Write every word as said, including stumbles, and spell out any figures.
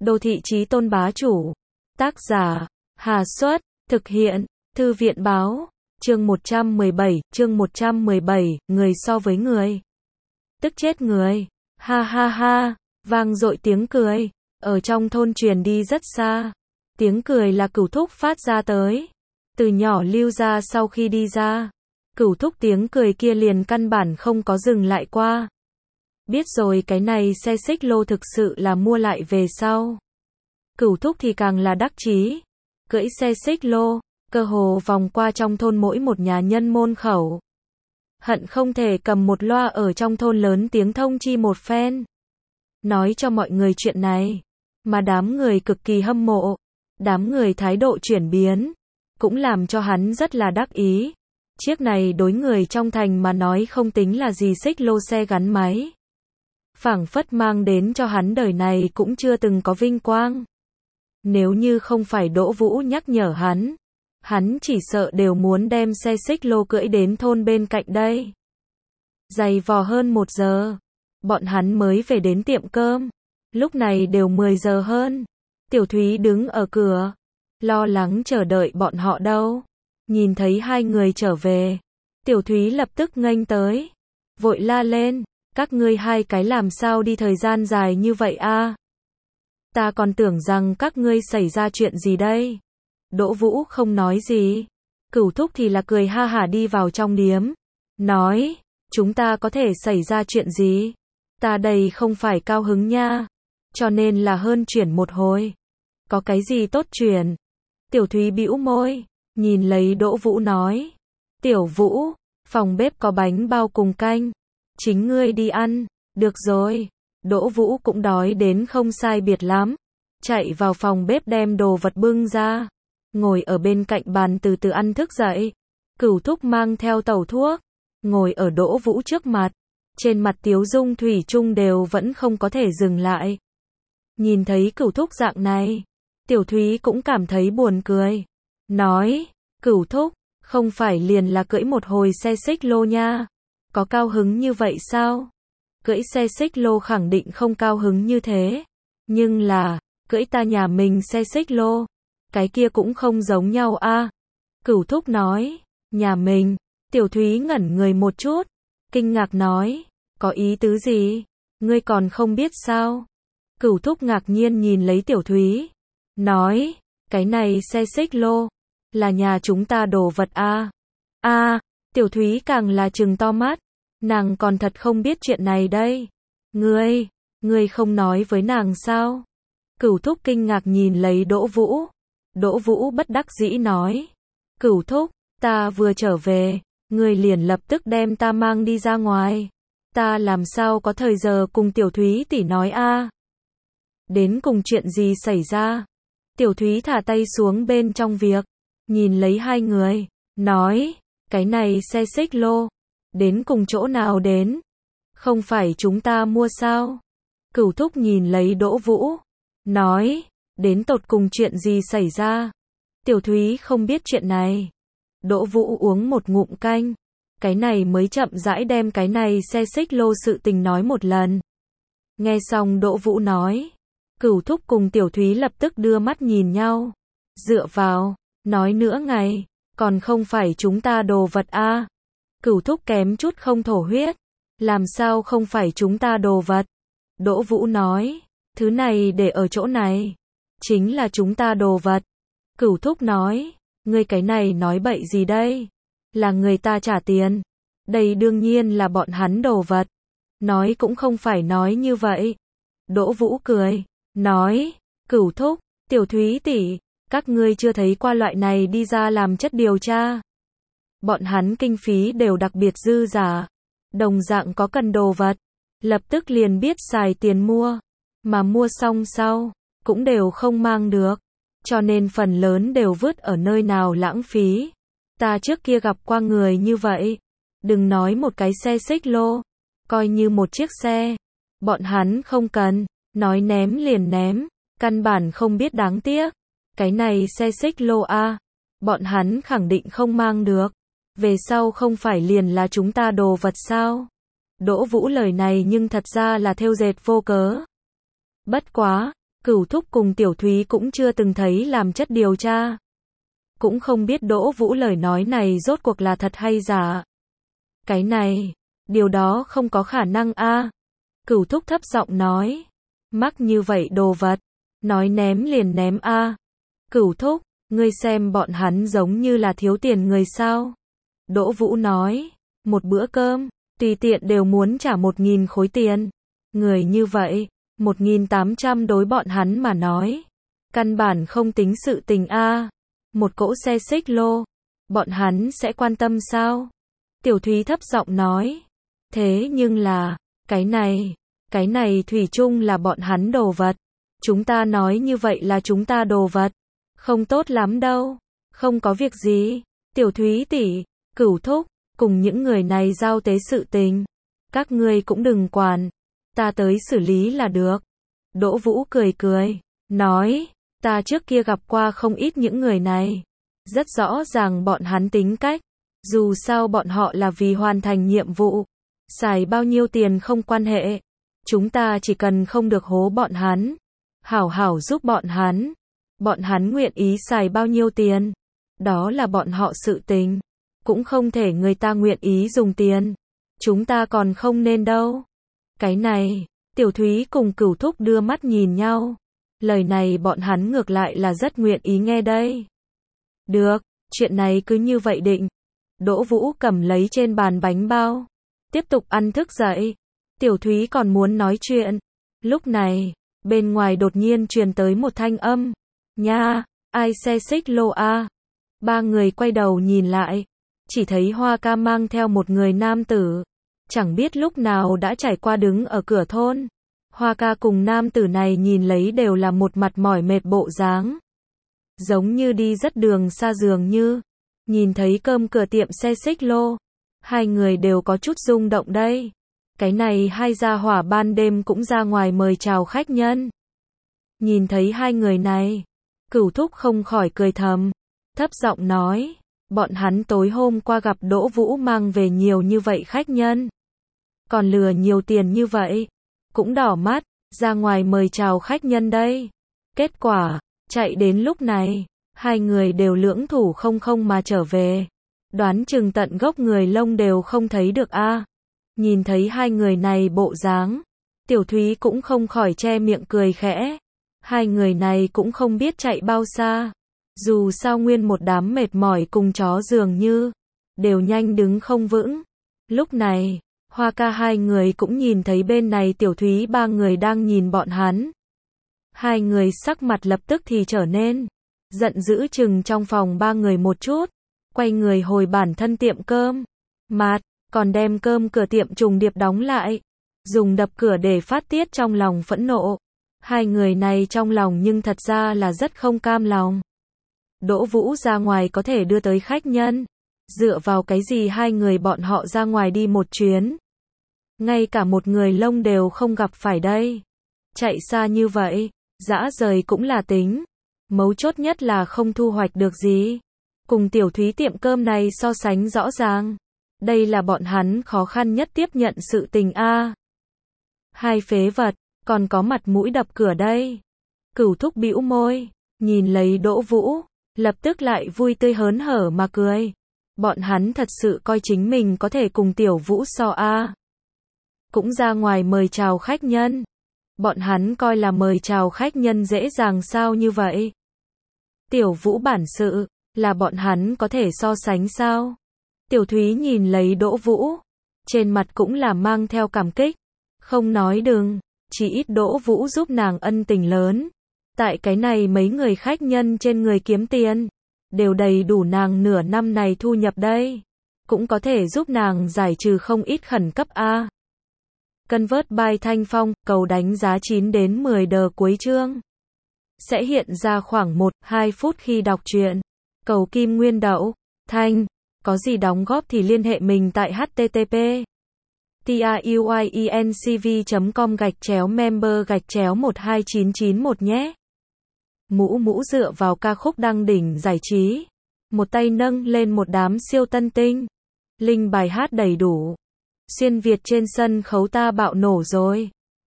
Đô thị chí tôn bá chủ. Tác giả, Hà Xuất, thực hiện, Thư viện báo, chương một trăm mười bảy, chương một trăm mười bảy, người so với người. Tức chết người, ha ha ha, vang dội tiếng cười, ở trong thôn truyền đi rất xa. Tiếng cười là Cửu Thúc phát ra tới. Từ nhỏ Lưu gia sau khi đi ra, Cửu Thúc tiếng cười kia liền căn bản không có dừng lại qua. Biết rồi cái này xe xích lô thực sự là mua lại về sau. Cửu Thúc thì càng là đắc chí. Cưỡi xe xích lô, cơ hồ vòng qua trong thôn mỗi một nhà nhân môn khẩu. Hận không thể cầm một loa ở trong thôn lớn tiếng thông chi một phen. Nói cho mọi người chuyện này. Mà đám người cực kỳ hâm mộ. Đám người thái độ chuyển biến. Cũng làm cho hắn rất là đắc ý. Chiếc này đối người trong thành mà nói không tính là gì xích lô xe gắn máy. Phảng phất mang đến cho hắn đời này cũng chưa từng có vinh quang. Nếu như không phải Đỗ Vũ nhắc nhở hắn, hắn chỉ sợ đều muốn đem xe xích lô cưỡi đến thôn bên cạnh đây. Dày vò hơn một giờ, bọn hắn mới về đến tiệm cơm. Lúc này đều mười giờ hơn. Tiểu Thúy đứng ở cửa, lo lắng chờ đợi bọn họ đâu. Nhìn thấy hai người trở về, Tiểu Thúy lập tức nghênh tới, vội la lên, các ngươi hai cái làm sao đi thời gian dài như vậy a? Ta còn tưởng rằng các ngươi xảy ra chuyện gì đây. Đỗ Vũ không nói gì. Cửu Thúc thì là cười ha hả đi vào trong điếm. Nói, chúng ta có thể xảy ra chuyện gì? Ta đây không phải cao hứng nha. Cho nên là hơn chuyển một hồi. Có cái gì tốt chuyển? Tiểu Thúy bĩu môi, nhìn lấy Đỗ Vũ nói. Tiểu Vũ, phòng bếp có bánh bao cùng canh. Chính ngươi đi ăn. Được rồi. Đỗ Vũ cũng đói đến không sai biệt lắm. Chạy vào phòng bếp đem đồ vật bưng ra. Ngồi ở bên cạnh bàn từ từ ăn thức dậy. Cửu Thúc mang theo tẩu thuốc. Ngồi ở Đỗ Vũ trước mặt. Trên mặt tiếu dung thủy chung đều vẫn không có thể dừng lại. Nhìn thấy Cửu Thúc dạng này. Tiểu Thúy cũng cảm thấy buồn cười. Nói, Cửu Thúc, không phải liền là cưỡi một hồi xe xích lô nha. Có cao hứng như vậy sao? Cưỡi xe xích lô khẳng định không cao hứng như thế. Nhưng là, cưỡi ta nhà mình xe xích lô. Cái kia cũng không giống nhau a. À. Cửu Thúc nói, nhà mình. Tiểu Thúy ngẩn người một chút. Kinh ngạc nói, có ý tứ gì? Ngươi còn không biết sao? Cửu Thúc ngạc nhiên nhìn lấy Tiểu Thúy. Nói, cái này xe xích lô. Là nhà chúng ta đồ vật a. À. A, à, Tiểu Thúy càng là trừng to mắt. Nàng còn thật không biết chuyện này đây. Ngươi, ngươi không nói với nàng sao? Cửu Thúc kinh ngạc nhìn lấy Đỗ Vũ. Đỗ Vũ bất đắc dĩ nói. Cửu Thúc, ta vừa trở về, ngươi liền lập tức đem ta mang đi ra ngoài. Ta làm sao có thời giờ cùng Tiểu Thúy tỷ nói a? À? Đến cùng chuyện gì xảy ra? Tiểu Thúy thả tay xuống bên trong việc, nhìn lấy hai người, nói, cái này xe xích lô. Đến cùng chỗ nào đến? Không phải chúng ta mua sao? Cửu Thúc nhìn lấy Đỗ Vũ. Nói, đến tột cùng chuyện gì xảy ra? Tiểu Thúy không biết chuyện này. Đỗ Vũ uống một ngụm canh. Cái này mới chậm rãi đem cái này xe xích lô sự tình nói một lần. Nghe xong Đỗ Vũ nói. Cửu Thúc cùng Tiểu Thúy lập tức đưa mắt nhìn nhau. Dựa vào, nói nữa ngày, còn không phải chúng ta đồ vật a. À. Cửu Thúc kém chút không thổ huyết. Làm sao không phải chúng ta đồ vật? Đỗ Vũ nói, thứ này để ở chỗ này. Chính là chúng ta đồ vật. Cửu Thúc nói, ngươi cái này nói bậy gì đây? Là người ta trả tiền. Đây đương nhiên là bọn hắn đồ vật. Nói cũng không phải nói như vậy. Đỗ Vũ cười, nói, Cửu Thúc, Tiểu Thúy tỷ, các ngươi chưa thấy qua loại này đi ra làm chất điều tra. Bọn hắn kinh phí đều đặc biệt dư giả. Đồng dạng có cần đồ vật. Lập tức liền biết xài tiền mua. Mà mua xong sau, cũng đều không mang được. Cho nên phần lớn đều vứt ở nơi nào lãng phí. Ta trước kia gặp qua người như vậy. Đừng nói một cái xe xích lô. Coi như một chiếc xe. Bọn hắn không cần. Nói ném liền ném. Căn bản không biết đáng tiếc. Cái này xe xích lô a. À, bọn hắn khẳng định không mang được. Về sau không phải liền là chúng ta đồ vật sao? Đỗ Vũ lời này nhưng thật ra là thêu dệt vô cớ. Bất quá, Cửu Thúc cùng Tiểu Thúy cũng chưa từng thấy làm chất điều tra. Cũng không biết Đỗ Vũ lời nói này rốt cuộc là thật hay giả. Cái này, điều đó không có khả năng a. Cửu Thúc thấp giọng nói. Mắc như vậy đồ vật, nói ném liền ném a. Cửu Thúc, ngươi xem bọn hắn giống như là thiếu tiền người sao? Đỗ Vũ nói, một bữa cơm, tùy tiện đều muốn trả một nghìn khối tiền. Người như vậy, một nghìn tám trăm đối bọn hắn mà nói. Căn bản không tính sự tình a. Một cỗ xe xích lô, bọn hắn sẽ quan tâm sao? Tiểu Thúy thấp giọng nói. Thế nhưng là, cái này, cái này thủy chung là bọn hắn đồ vật. Chúng ta nói như vậy là chúng ta đồ vật. Không tốt lắm đâu. Không có việc gì. Tiểu Thúy tỷ, Cửu Thúc, cùng những người này giao tế sự tình. Các ngươi cũng đừng quản. Ta tới xử lý là được. Đỗ Vũ cười cười, nói, ta trước kia gặp qua không ít những người này. Rất rõ ràng bọn hắn tính cách. Dù sao bọn họ là vì hoàn thành nhiệm vụ. Xài bao nhiêu tiền không quan hệ. Chúng ta chỉ cần không được hố bọn hắn. Hảo hảo giúp bọn hắn. Bọn hắn nguyện ý xài bao nhiêu tiền. Đó là bọn họ sự tình. Cũng không thể người ta nguyện ý dùng tiền. Chúng ta còn không nên đâu. Cái này, Tiểu Thúy cùng Cửu Thúc đưa mắt nhìn nhau. Lời này bọn hắn ngược lại là rất nguyện ý nghe đây. Được, chuyện này cứ như vậy định. Đỗ Vũ cầm lấy trên bàn bánh bao. Tiếp tục ăn thức dậy. Tiểu Thúy còn muốn nói chuyện. Lúc này, bên ngoài đột nhiên truyền tới một thanh âm. Nha, ai xe xích lô a? Ba người quay đầu nhìn lại. Chỉ thấy Hoa Ca mang theo một người nam tử. Chẳng biết lúc nào đã trải qua đứng ở cửa thôn. Hoa Ca cùng nam tử này nhìn lấy đều là một mặt mỏi mệt bộ dáng. Giống như đi rất đường xa dường như. Nhìn thấy cơm cửa tiệm xe xích lô. Hai người đều có chút rung động đây. Cái này hai gia hỏa ban đêm cũng ra ngoài mời chào khách nhân. Nhìn thấy hai người này. Cửu Thúc không khỏi cười thầm. Thấp giọng nói. Bọn hắn tối hôm qua gặp Đỗ Vũ mang về nhiều như vậy khách nhân. Còn lừa nhiều tiền như vậy. Cũng đỏ mắt, ra ngoài mời chào khách nhân đây. Kết quả, chạy đến lúc này, hai người đều lưỡng thủ không không mà trở về. Đoán chừng tận gốc người lông đều không thấy được a. Nhìn thấy hai người này bộ dáng, Tiểu Thúy cũng không khỏi che miệng cười khẽ. Hai người này cũng không biết chạy bao xa. Dù sao nguyên một đám mệt mỏi cùng chó dường như, đều nhanh đứng không vững. Lúc này, Hoa Ca hai người cũng nhìn thấy bên này Tiểu Thúy ba người đang nhìn bọn hắn. Hai người sắc mặt lập tức thì trở nên giận dữ chừng trong phòng ba người một chút, quay người hồi bản thân tiệm cơm. Mạt, còn đem cơm cửa tiệm trùng điệp đóng lại, dùng đập cửa để phát tiết trong lòng phẫn nộ. Hai người này trong lòng nhưng thật ra là rất không cam lòng. Đỗ Vũ ra ngoài có thể đưa tới khách nhân. Dựa vào cái gì hai người bọn họ ra ngoài đi một chuyến. Ngay cả một người lông đều không gặp phải đây. Chạy xa như vậy, dã rời cũng là tính. Mấu chốt nhất là không thu hoạch được gì. Cùng Tiểu Thúy tiệm cơm này so sánh rõ ràng. Đây là bọn hắn khó khăn nhất tiếp nhận sự tình a. Hai phế vật, còn có mặt mũi đập cửa đây. Cửu Thúc bĩu môi, nhìn lấy Đỗ Vũ, lập tức lại vui tươi hớn hở mà cười. Bọn hắn thật sự coi chính mình có thể cùng Tiểu Vũ so a. Cũng ra ngoài mời chào khách nhân. Bọn hắn coi là mời chào khách nhân dễ dàng sao như vậy. Tiểu Vũ bản sự, là bọn hắn có thể so sánh sao? Tiểu Thúy nhìn lấy Đỗ Vũ, trên mặt cũng là mang theo cảm kích. Không nói đừng, chỉ ít Đỗ Vũ giúp nàng ân tình lớn. Tại cái này mấy người khách nhân trên người kiếm tiền, đều đầy đủ nàng nửa năm này thu nhập đây. Cũng có thể giúp nàng giải trừ không ít khẩn cấp a. Convert by Thanh Phong, cầu đánh giá chín đến mười đờ cuối chương. Sẽ hiện ra khoảng một đến hai phút khi đọc truyện. Cầu Kim Nguyên Đậu, Thanh, có gì đóng góp thì liên hệ mình tại http truyencv chấm com gạch chéo member gạch chéo một hai chín chín một nhé. Mũ Mũ dựa vào ca khúc đăng đỉnh giải trí. Một tay nâng lên một đám siêu tân tinh. Link bài hát đầy đủ. Xuyên Việt trên sân khấu ta bạo nổ rồi.